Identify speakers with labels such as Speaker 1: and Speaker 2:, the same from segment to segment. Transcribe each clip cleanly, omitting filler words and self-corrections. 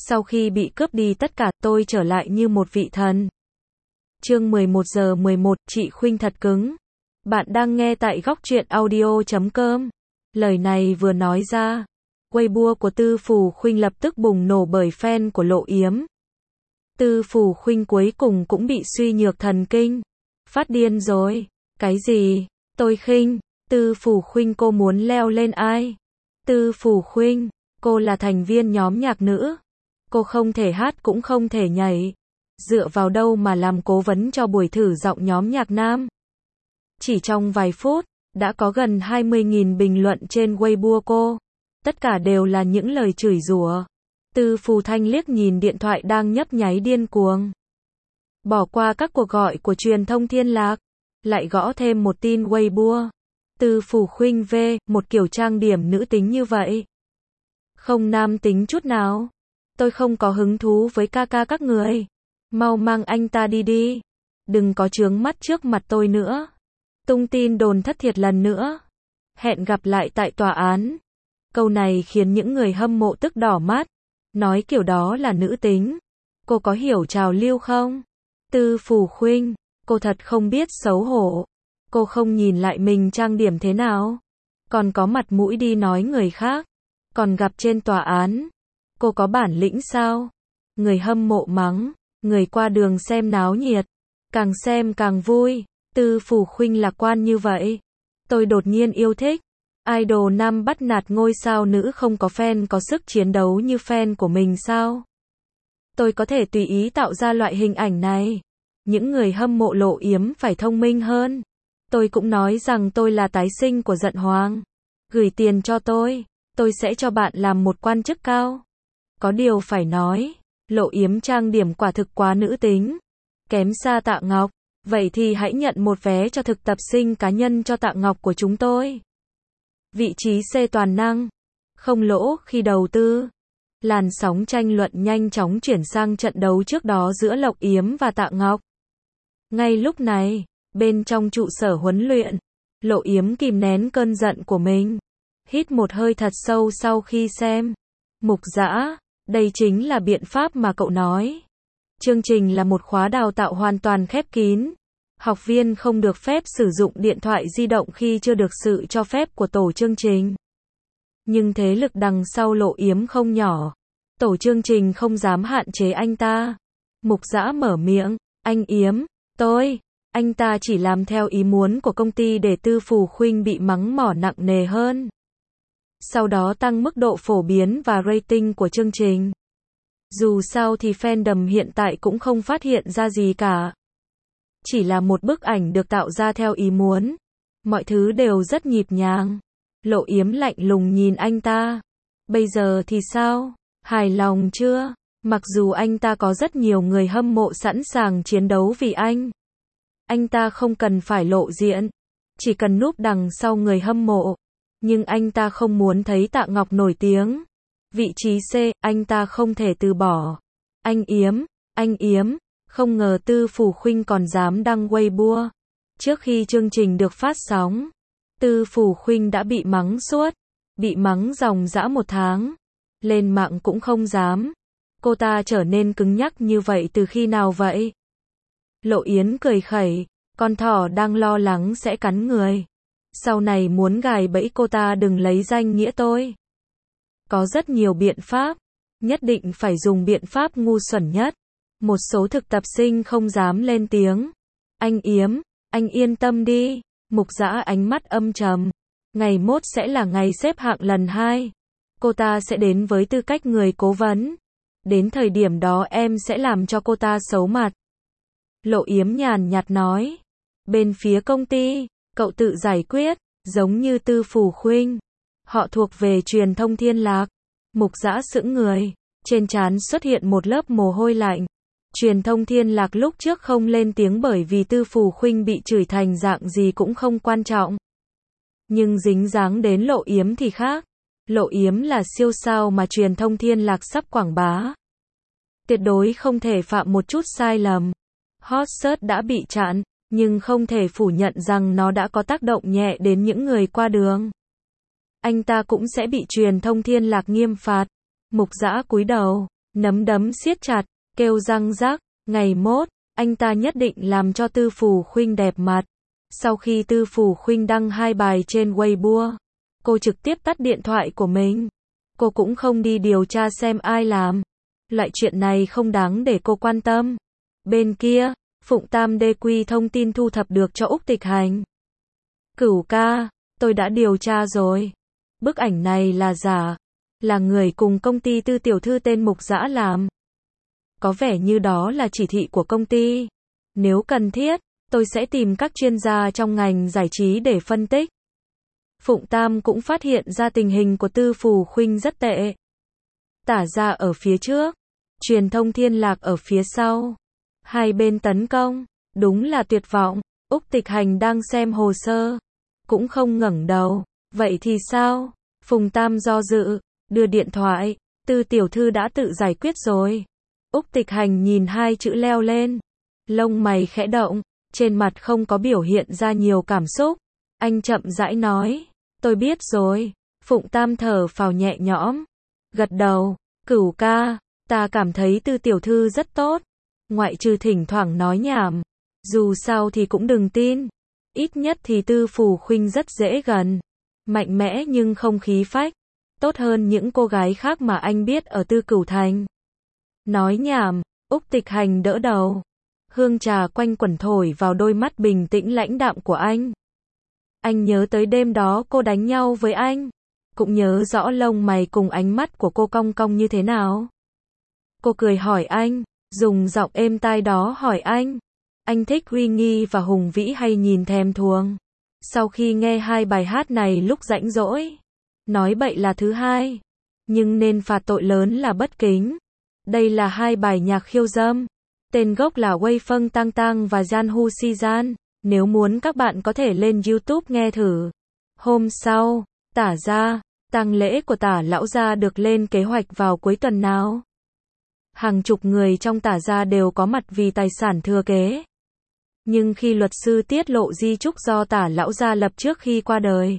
Speaker 1: Sau khi bị cướp đi tất cả, tôi trở lại như một vị thần. Chương 11 giờ 11, chị Khuynh thật cứng. Bạn đang nghe tại góc truyện audio.com. Lời này vừa nói ra, Weibo của Tư Phù Khuynh lập tức bùng nổ bởi fan của Lộ Yếm. Tư Phù Khuynh cuối cùng cũng bị suy nhược thần kinh. Phát điên rồi. Cái gì? Tôi khinh. Tư Phù Khuynh cô muốn leo lên ai? Tư Phù Khuynh, cô là thành viên nhóm nhạc nữ. Cô không thể hát cũng không thể nhảy. Dựa vào đâu mà làm cố vấn cho buổi thử giọng nhóm nhạc nam? Chỉ trong vài phút, đã có gần 20.000 bình luận trên Weibo cô. Tất cả đều là những lời chửi rủa. Tư Phù Thanh liếc nhìn điện thoại đang nhấp nháy điên cuồng. Bỏ qua các cuộc gọi của truyền thông Thiên Lạc, lại gõ thêm một tin Weibo. Tư Phù Khuynh V, một kiểu trang điểm nữ tính như vậy. Không nam tính chút nào. Tôi không có hứng thú với ca các người. Mau mang anh ta đi đi. Đừng có chướng mắt trước mặt tôi nữa. Tung tin đồn thất thiệt lần nữa. Hẹn gặp lại tại tòa án. Câu này khiến những người hâm mộ tức đỏ mắt. Nói kiểu đó là nữ tính. Cô có hiểu trào lưu không? Tư Phù Khuynh, cô thật không biết xấu hổ. Cô không nhìn lại mình trang điểm thế nào. Còn có mặt mũi đi nói người khác. Còn gặp trên tòa án. Cô có bản lĩnh sao? Người hâm mộ mắng. Người qua đường xem náo nhiệt. Càng xem càng vui. Tư Phù Khuynh lạc quan như vậy. Tôi đột nhiên yêu thích. Idol nam bắt nạt ngôi sao nữ không có fan có sức chiến đấu như fan của mình sao? Tôi có thể tùy ý tạo ra loại hình ảnh này. Những người hâm mộ Lộ Yếm phải thông minh hơn. Tôi cũng nói rằng tôi là tái sinh của Giận Hoàng. Gửi tiền cho tôi sẽ cho bạn làm một quan chức cao. Có điều phải nói, Lộ Yếm trang điểm quả thực quá nữ tính. Kém xa Tạ Ngọc. Vậy thì hãy nhận một vé cho thực tập sinh cá nhân cho Tạ Ngọc của chúng tôi. Vị trí C toàn năng. Không lỗ khi đầu tư. Làn sóng tranh luận nhanh chóng chuyển sang trận đấu trước đó giữa Lộ Yếm và Tạ Ngọc. Ngay lúc này, bên trong trụ sở huấn luyện, Lộ Yếm kìm nén cơn giận của mình. Hít một hơi thật sâu sau khi xem. Mục Dã, đây chính là biện pháp mà cậu nói. Chương trình là một khóa đào tạo hoàn toàn khép kín. Học viên không được phép sử dụng điện thoại di động khi chưa được sự cho phép của tổ chương trình. Nhưng thế lực đằng sau Lộ Yếm không nhỏ. Tổ chương trình không dám hạn chế anh ta. Mục Dã mở miệng, anh Yếm, anh ta chỉ làm theo ý muốn của công ty để Tư Phù Khuynh bị mắng mỏ nặng nề hơn. Sau đó tăng mức độ phổ biến và rating của chương trình. Dù sao thì fandom hiện tại cũng không phát hiện ra gì cả. Chỉ là một bức ảnh được tạo ra theo ý muốn. Mọi thứ đều rất nhịp nhàng. Lộ Yếm lạnh lùng nhìn anh ta. Bây giờ thì sao? Hài lòng chưa? Mặc dù anh ta có rất nhiều người hâm mộ sẵn sàng chiến đấu vì anh. Anh ta không cần phải lộ diện. Chỉ cần núp đằng sau người hâm mộ. Nhưng anh ta không muốn thấy Tạ Ngọc nổi tiếng. Vị trí C, anh ta không thể từ bỏ. Anh Yếm, không ngờ Tư Phù Khuynh còn dám đăng Weibo. Trước khi chương trình được phát sóng, Tư Phù Khuynh đã bị mắng suốt. Bị mắng ròng rã 1 tháng. Lên mạng cũng không dám. Cô ta trở nên cứng nhắc như vậy từ khi nào vậy? Lộ Yến cười khẩy. Con thỏ đang lo lắng sẽ cắn người. Sau này muốn gài bẫy cô ta đừng lấy danh nghĩa tôi. Có rất nhiều biện pháp. Nhất định phải dùng biện pháp ngu xuẩn nhất. Một số thực tập sinh không dám lên tiếng. Anh Yếm, anh yên tâm đi. Mục Dã ánh mắt âm trầm. Ngày mốt sẽ là ngày xếp hạng lần 2. Cô ta sẽ đến với tư cách người cố vấn. Đến thời điểm đó em sẽ làm cho cô ta xấu mặt. Lộ Yếm nhàn nhạt nói. Bên phía công ty, cậu tự giải quyết, giống như Tư Phù Khuynh. Họ thuộc về truyền thông Thiên Lạc. Mục Dã sững người. Trên trán xuất hiện một lớp mồ hôi lạnh. Truyền thông Thiên Lạc lúc trước không lên tiếng bởi vì Tư Phù Khuynh bị chửi thành dạng gì cũng không quan trọng. Nhưng dính dáng đến Lộ Yếm thì khác. Lộ Yếm là siêu sao mà truyền thông Thiên Lạc sắp quảng bá. Tuyệt đối không thể phạm một chút sai lầm. Hot search đã bị chặn, nhưng không thể phủ nhận rằng nó đã có tác động nhẹ đến những người qua đường. Anh ta cũng sẽ bị truyền thông Thiên Lạc nghiêm phạt. Mục Dã cúi đầu, nắm đấm siết chặt, kêu răng rắc, ngày mốt, anh ta nhất định làm cho Tư Phù Khuynh đẹp mặt. Sau khi Tư Phù Khuynh đăng 2 bài trên Weibo, cô trực tiếp tắt điện thoại của mình. Cô cũng không đi điều tra xem ai làm. Loại chuyện này không đáng để cô quan tâm. Bên kia, Phụng Tam Đê Quy thông tin thu thập được cho Úc Tịch Hành. Cửu ca, tôi đã điều tra rồi. Bức ảnh này là giả. Là người cùng công ty Tư tiểu thư tên Mục Dã làm. Có vẻ như đó là chỉ thị của công ty. Nếu cần thiết, tôi sẽ tìm các chuyên gia trong ngành giải trí để phân tích. Phụng Tam cũng phát hiện ra tình hình của Tư Phù Khuynh rất tệ. Tả Gia ở phía trước, truyền thông Thiên Lạc ở phía sau. Hai bên tấn công, đúng là tuyệt vọng. Úc Tịch Hành đang xem hồ sơ, cũng không ngẩng đầu. Vậy thì sao? Phùng Tam do dự, đưa điện thoại. Tư tiểu thư đã tự giải quyết rồi. Úc Tịch Hành nhìn 2 chữ leo lên. Lông mày khẽ động, trên mặt không có biểu hiện ra nhiều cảm xúc. Anh chậm rãi nói, tôi biết rồi. Phụng Tam thở phào nhẹ nhõm, gật đầu. Cửu ca, ta cảm thấy Tư tiểu thư rất tốt. Ngoại trừ thỉnh thoảng nói nhảm. Dù sao thì cũng đừng tin. Ít nhất thì Tư Phù Khuynh rất dễ gần. Mạnh mẽ nhưng không khí phách. Tốt hơn những cô gái khác mà anh biết ở Tư Cửu Thành. Nói nhảm, Úc Tịch Hành đỡ đầu. Hương trà quanh quẩn thổi vào đôi mắt bình tĩnh lãnh đạm của anh. Anh nhớ tới đêm đó cô đánh nhau với anh. Cũng nhớ rõ lông mày cùng ánh mắt của cô cong cong như thế nào. Cô cười hỏi anh, dùng giọng êm tai đó hỏi anh. Anh thích uy nghi và hùng vĩ hay nhìn thèm thuồng? Sau khi nghe 2 bài hát này lúc rảnh rỗi, nói bậy là thứ hai, nhưng nên phạt tội lớn là bất kính. Đây là 2 bài nhạc khiêu dâm. Tên gốc là Wei Feng Tang Tang và Jan Hu Si Jan. Nếu muốn các bạn có thể lên YouTube nghe thử. Hôm sau, Tả Gia, tang lễ của Tả lão gia được lên kế hoạch vào cuối tuần nào. Hàng chục người trong Tả Gia đều có mặt vì tài sản thừa kế. Nhưng khi luật sư tiết lộ di chúc do Tả lão gia lập trước khi qua đời,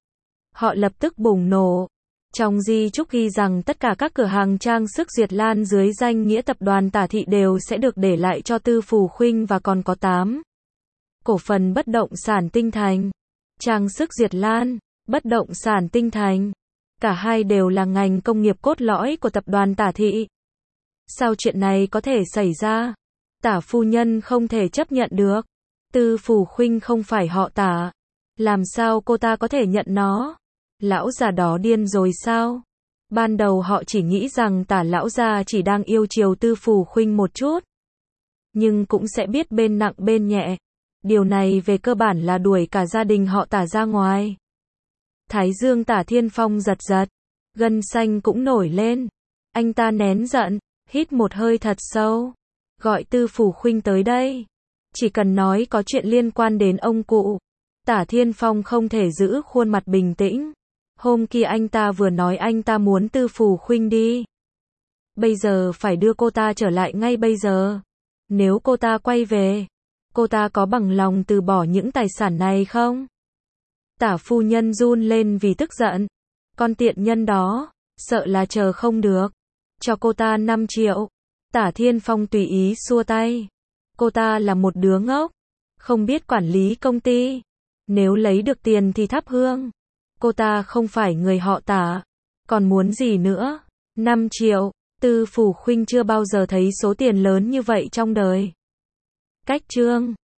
Speaker 1: họ lập tức bùng nổ. Trong di chúc ghi rằng tất cả các cửa hàng trang sức Duyệt Lan dưới danh nghĩa tập đoàn Tả Thị đều sẽ được để lại cho Tư Phù Khuynh và còn có 8 cổ phần bất động sản Tinh Thành. Trang sức Duyệt Lan, bất động sản Tinh Thành, cả hai đều là ngành công nghiệp cốt lõi của tập đoàn Tả Thị. Sao chuyện này có thể xảy ra? Tả phu nhân không thể chấp nhận được. Tư Phù Khuynh không phải họ Tả. Làm sao cô ta có thể nhận nó? Lão già đó điên rồi sao? Ban đầu họ chỉ nghĩ rằng Tả lão gia chỉ đang yêu chiều Tư Phù Khuynh một chút. Nhưng cũng sẽ biết bên nặng bên nhẹ. Điều này về cơ bản là đuổi cả gia đình họ Tả ra ngoài. Thái dương Tả Thiên Phong giật giật. Gân xanh cũng nổi lên. Anh ta nén giận, hít một hơi thật sâu. Gọi Tư Phù Khuynh tới đây. Chỉ cần nói có chuyện liên quan đến ông cụ. Tả Thiên Phong không thể giữ khuôn mặt bình tĩnh. Hôm kia anh ta vừa nói anh ta muốn Tư Phù Khuynh đi. Bây giờ phải đưa cô ta trở lại ngay bây giờ. Nếu cô ta quay về, cô ta có bằng lòng từ bỏ những tài sản này không? Tả phu nhân run lên vì tức giận. Con tiện nhân đó, sợ là chờ không được. Cho cô ta 5 triệu. Tả Thiên Phong tùy ý xua tay. Cô ta là một đứa ngốc, không biết quản lý công ty. Nếu lấy được tiền thì thắp hương. Cô ta không phải người họ Tả. Còn muốn gì nữa? 5 triệu. Tư Phù Khuynh chưa bao giờ thấy số tiền lớn như vậy trong đời. Cách chương